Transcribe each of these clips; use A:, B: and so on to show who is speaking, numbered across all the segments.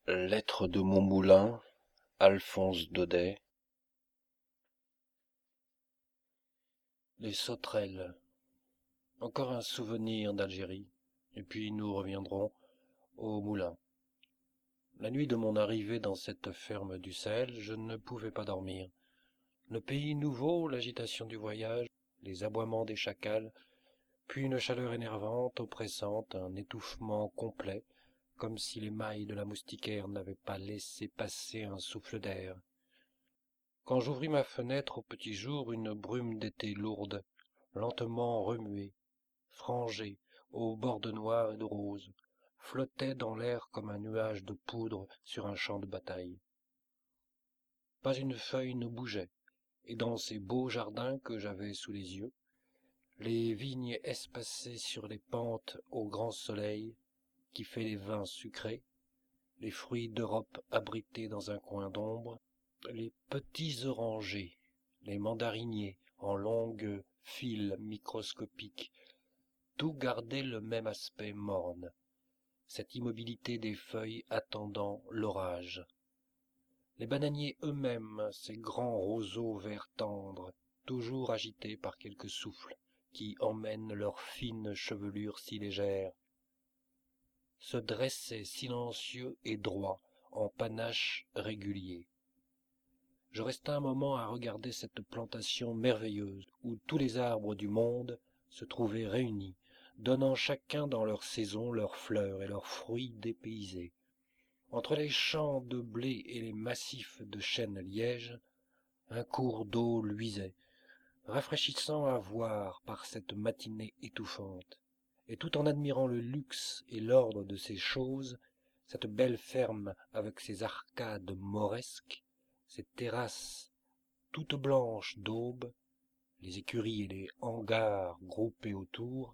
A: Lettre de mon moulin, Alphonse Daudet. Les sauterelles. Encore un souvenir d'Algérie, et puis nous reviendrons au moulin. La nuit de mon arrivée dans cette ferme du Sahel, je ne pouvais pas dormir. Le pays nouveau, l'agitation du voyage, les aboiements des chacals, puis une chaleur énervante, oppressante, un étouffement complet, comme si les mailles de la moustiquaire n'avaient pas laissé passer un souffle d'air. Quand j'ouvris ma fenêtre au petit jour, une brume d'été lourde, lentement remuée, frangée, aux bordes noirs et de rose, flottait dans l'air comme un nuage de poudre sur un champ de bataille. Pas une feuille ne bougeait, et dans ces beaux jardins que j'avais sous les yeux, les vignes espacées sur les pentes au grand soleil, qui fait les vins sucrés, les fruits d'Europe abrités dans un coin d'ombre, les petits orangers, les mandariniers en longues files microscopiques, tout gardait le même aspect morne, cette immobilité des feuilles attendant l'orage. Les bananiers eux-mêmes, ces grands roseaux vert tendre, toujours agités par quelques souffles qui emmènent leur fine chevelure si légère, se dressaient silencieux et droits en panache régulier. Je restai un moment à regarder cette plantation merveilleuse où tous les arbres du monde se trouvaient réunis, donnant chacun dans leur saison leurs fleurs et leurs fruits dépaysés. Entre les champs de blé et les massifs de chênes-lièges, un cours d'eau luisait, rafraîchissant à voir par cette matinée étouffante. Et tout en admirant le luxe et l'ordre de ces choses, cette belle ferme avec ses arcades mauresques, ses terrasses toutes blanches d'aube, les écuries et les hangars groupés autour,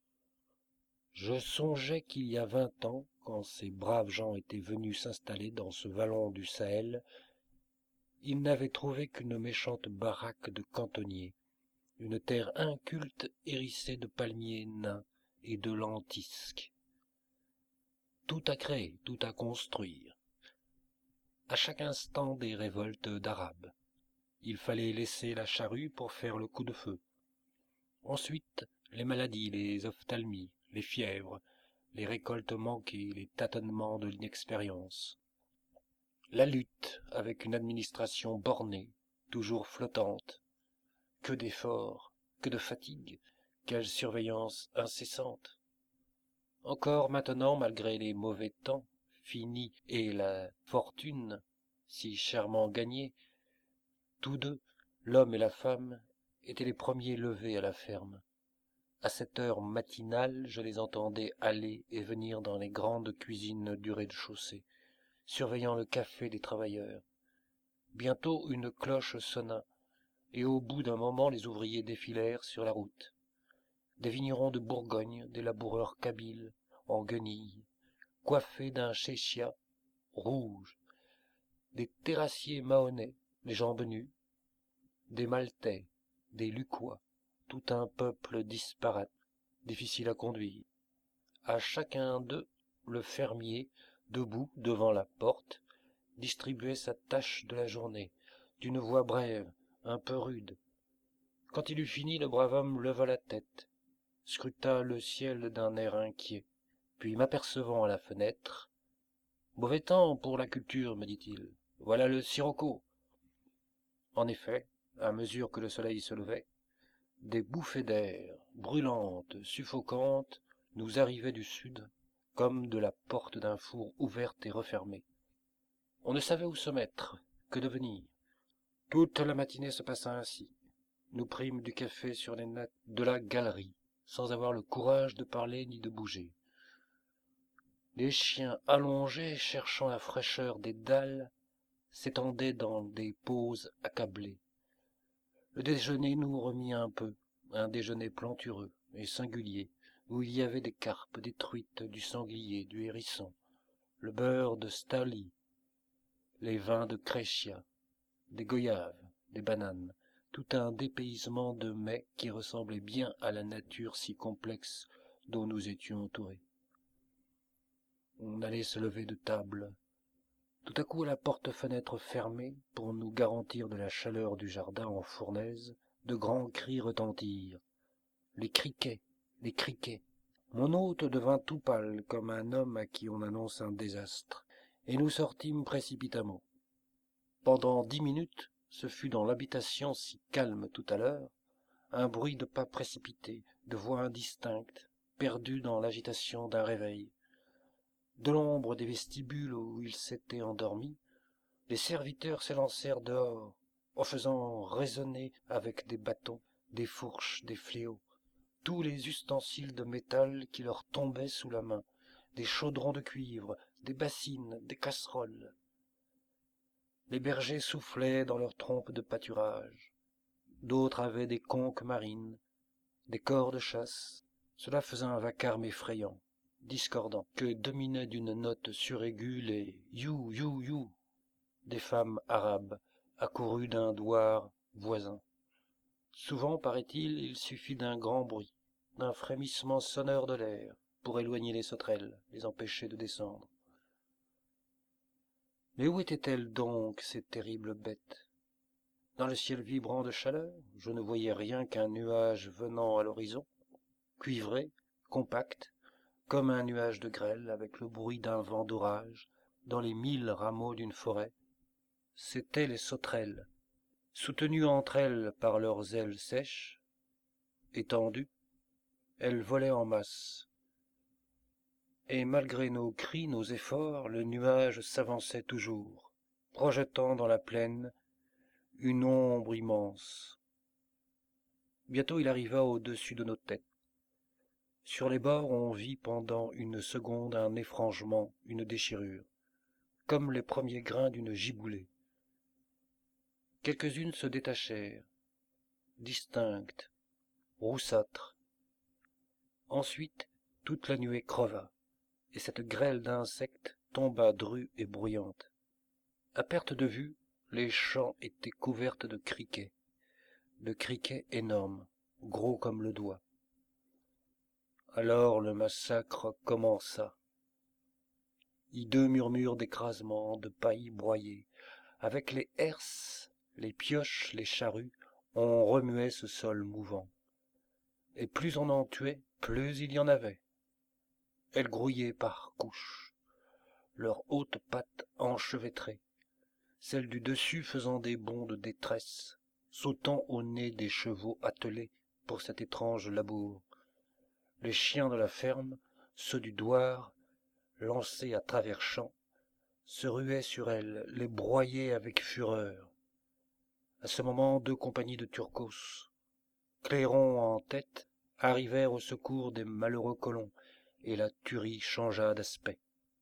A: je songeais qu'il y a 20 ans, quand ces braves gens étaient venus s'installer dans ce vallon du Sahel, ils n'avaient trouvé qu'une méchante baraque de cantonnier, une terre inculte hérissée de palmiers nains et de lentisques. Tout à créer, tout à construire. À chaque instant des révoltes d'Arabes. Il fallait laisser la charrue pour faire le coup de feu. Ensuite, les maladies, les ophtalmies, les fièvres, les récoltes manquées, les tâtonnements de l'inexpérience. La lutte avec une administration bornée, toujours flottante. Que d'efforts, que de fatigues, quelle surveillance incessante. Encore maintenant, malgré les mauvais temps, finis et la fortune, si chèrement gagnée, tous deux, l'homme et la femme, étaient les premiers levés à la ferme. À cette heure matinale, je les entendais aller et venir dans les grandes cuisines du rez-de-chaussée, surveillant le café des travailleurs. Bientôt une cloche sonna, et au bout d'un moment les ouvriers défilèrent sur la route. Des vignerons de Bourgogne, des laboureurs kabyles, en guenilles, coiffés d'un chéchia rouge, des terrassiers mahonnais, les jambes nues, des maltais, des lucquois, tout un peuple disparate, difficile à conduire. À chacun d'eux, le fermier, debout devant la porte, distribuait sa tâche de la journée, d'une voix brève, un peu rude. Quand il eut fini, le brave homme leva la tête, scruta le ciel d'un air inquiet, puis m'apercevant à la fenêtre, mauvais temps pour la culture, me dit-il. Voilà le sirocco. En effet, à mesure que le soleil se levait, des bouffées d'air, brûlantes, suffocantes, nous arrivaient du sud, comme de la porte d'un four ouverte et refermée. On ne savait où se mettre, que devenir. Toute la matinée se passa ainsi. Nous prîmes du café sur les nattes de la galerie, sans avoir le courage de parler ni de bouger. Les chiens allongés, cherchant la fraîcheur des dalles, s'étendaient dans des poses accablées. Le déjeuner nous remit un peu, un déjeuner plantureux et singulier, où il y avait des carpes, des truites, du sanglier, du hérisson, le beurre de Stali, les vins de Crescia, des goyaves, des bananes, tout un dépaysement de mets qui ressemblait bien à la nature si complexe dont nous étions entourés. On allait se lever de table, Tout à coup, la porte-fenêtre fermée, pour nous garantir de la chaleur du jardin en fournaise, de grands cris retentirent. Les criquets, les criquets. Mon hôte devint tout pâle, comme un homme à qui on annonce un désastre, et nous sortîmes précipitamment. Pendant 10 minutes, ce fut dans l'habitation si calme tout à l'heure, un bruit de pas précipités, de voix indistinctes, perdues dans l'agitation d'un réveil. De l'ombre des vestibules où ils s'étaient endormis, les serviteurs s'élancèrent dehors, en faisant résonner avec des bâtons, des fourches, des fléaux, tous les ustensiles de métal qui leur tombaient sous la main, des chaudrons de cuivre, des bassines, des casseroles. Les bergers soufflaient dans leurs trompes de pâturage. D'autres avaient des conques marines, des cors de chasse. Cela faisait un vacarme effrayant, discordant, que dominaient d'une note suraiguë les « you, you, you » des femmes arabes, accourues d'un douar voisin. Souvent, paraît-il, il suffit d'un grand bruit, d'un frémissement sonore de l'air, pour éloigner les sauterelles, les empêcher de descendre. Mais où étaient-elles donc, ces terribles bêtes? Dans le ciel vibrant de chaleur, je ne voyais rien qu'un nuage venant à l'horizon, cuivré, compact, comme un nuage de grêle, avec le bruit d'un vent d'orage, dans les 1000 rameaux d'une forêt. C'étaient les sauterelles, soutenues entre elles par leurs ailes sèches, étendues, elles volaient en masse. Et malgré nos cris, nos efforts, le nuage s'avançait toujours, projetant dans la plaine une ombre immense. Bientôt il arriva au-dessus de nos têtes. Sur les bords, on vit pendant une seconde un effrangement, une déchirure, comme les premiers grains d'une giboulée. Quelques-unes se détachèrent, distinctes, roussâtres. Ensuite, toute la nuée creva, et cette grêle d'insectes tomba drue et bruyante. À perte de vue, les champs étaient couverts de criquets énormes, gros comme le doigt. Alors le massacre commença. Hideux murmure d'écrasement, de paillis broyés. Avec les herses, les pioches, les charrues, on remuait ce sol mouvant. Et plus on en tuait, plus il y en avait. Elles grouillaient par couches, leurs hautes pattes enchevêtrées, celles du dessus faisant des bonds de détresse, sautant au nez des chevaux attelés pour cet étrange labour. Les chiens de la ferme, ceux du douar, lancés à travers champs, se ruaient sur elles, les broyaient avec fureur. À ce moment, 2 compagnies de Turcos, clairons en tête, arrivèrent au secours des malheureux colons, et la tuerie changea d'aspect.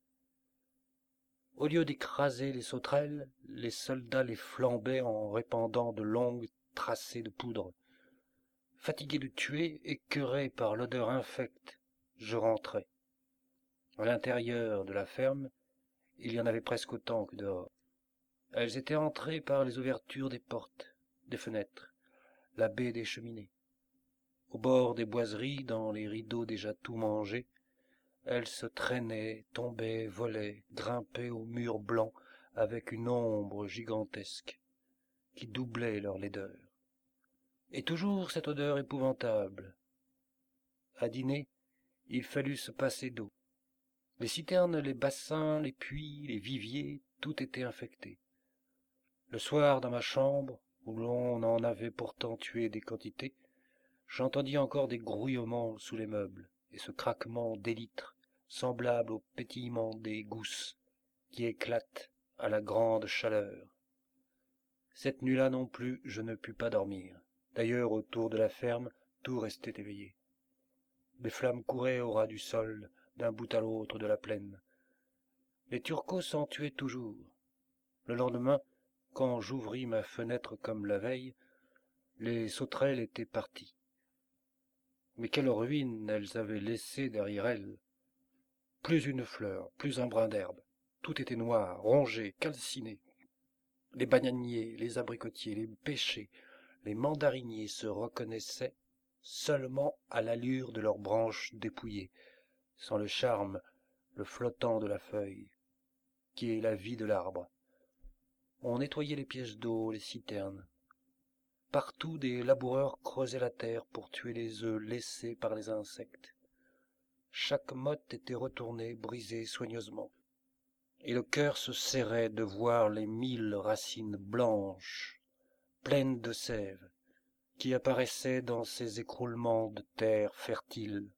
A: Au lieu d'écraser les sauterelles, les soldats les flambaient en répandant de longues tracées de poudre. Fatigué de tuer, écœuré par l'odeur infecte, je rentrai. À l'intérieur de la ferme, il y en avait presque autant que dehors. Elles étaient entrées par les ouvertures des portes, des fenêtres, la baie des cheminées. Au bord des boiseries, dans les rideaux déjà tout mangés, elles se traînaient, tombaient, volaient, grimpaient aux murs blancs avec une ombre gigantesque qui doublait leur laideur. Et toujours cette odeur épouvantable. À dîner, il fallut se passer d'eau. Les citernes, les bassins, les puits, les viviers, tout était infecté. Le soir, dans ma chambre, où l'on en avait pourtant tué des quantités, j'entendis encore des grouillements sous les meubles, et ce craquement d'élytres, semblable au pétillement des gousses, qui éclatent à la grande chaleur. Cette nuit-là non plus, je ne pus pas dormir. D'ailleurs, autour de la ferme, tout restait éveillé. Les flammes couraient au ras du sol, d'un bout à l'autre de la plaine. Les Turcos s'en tuaient toujours. Le lendemain, quand j'ouvris ma fenêtre comme la veille, les sauterelles étaient parties. Mais quelle ruine elles avaient laissée derrière elles! Plus une fleur, plus un brin d'herbe. Tout était noir, rongé, calciné. Les bananiers, les abricotiers, les pêchers, les mandariniers se reconnaissaient seulement à l'allure de leurs branches dépouillées, sans le charme, le flottant de la feuille. qui est la vie de l'arbre. On nettoyait les pièges d'eau, les citernes. Partout des laboureurs creusaient la terre pour tuer les œufs laissés par les insectes. Chaque motte était retournée, brisée soigneusement. Et le cœur se serrait de voir les 1000 racines blanches, pleines de sève, qui apparaissaient dans ces écroulements de terre fertile.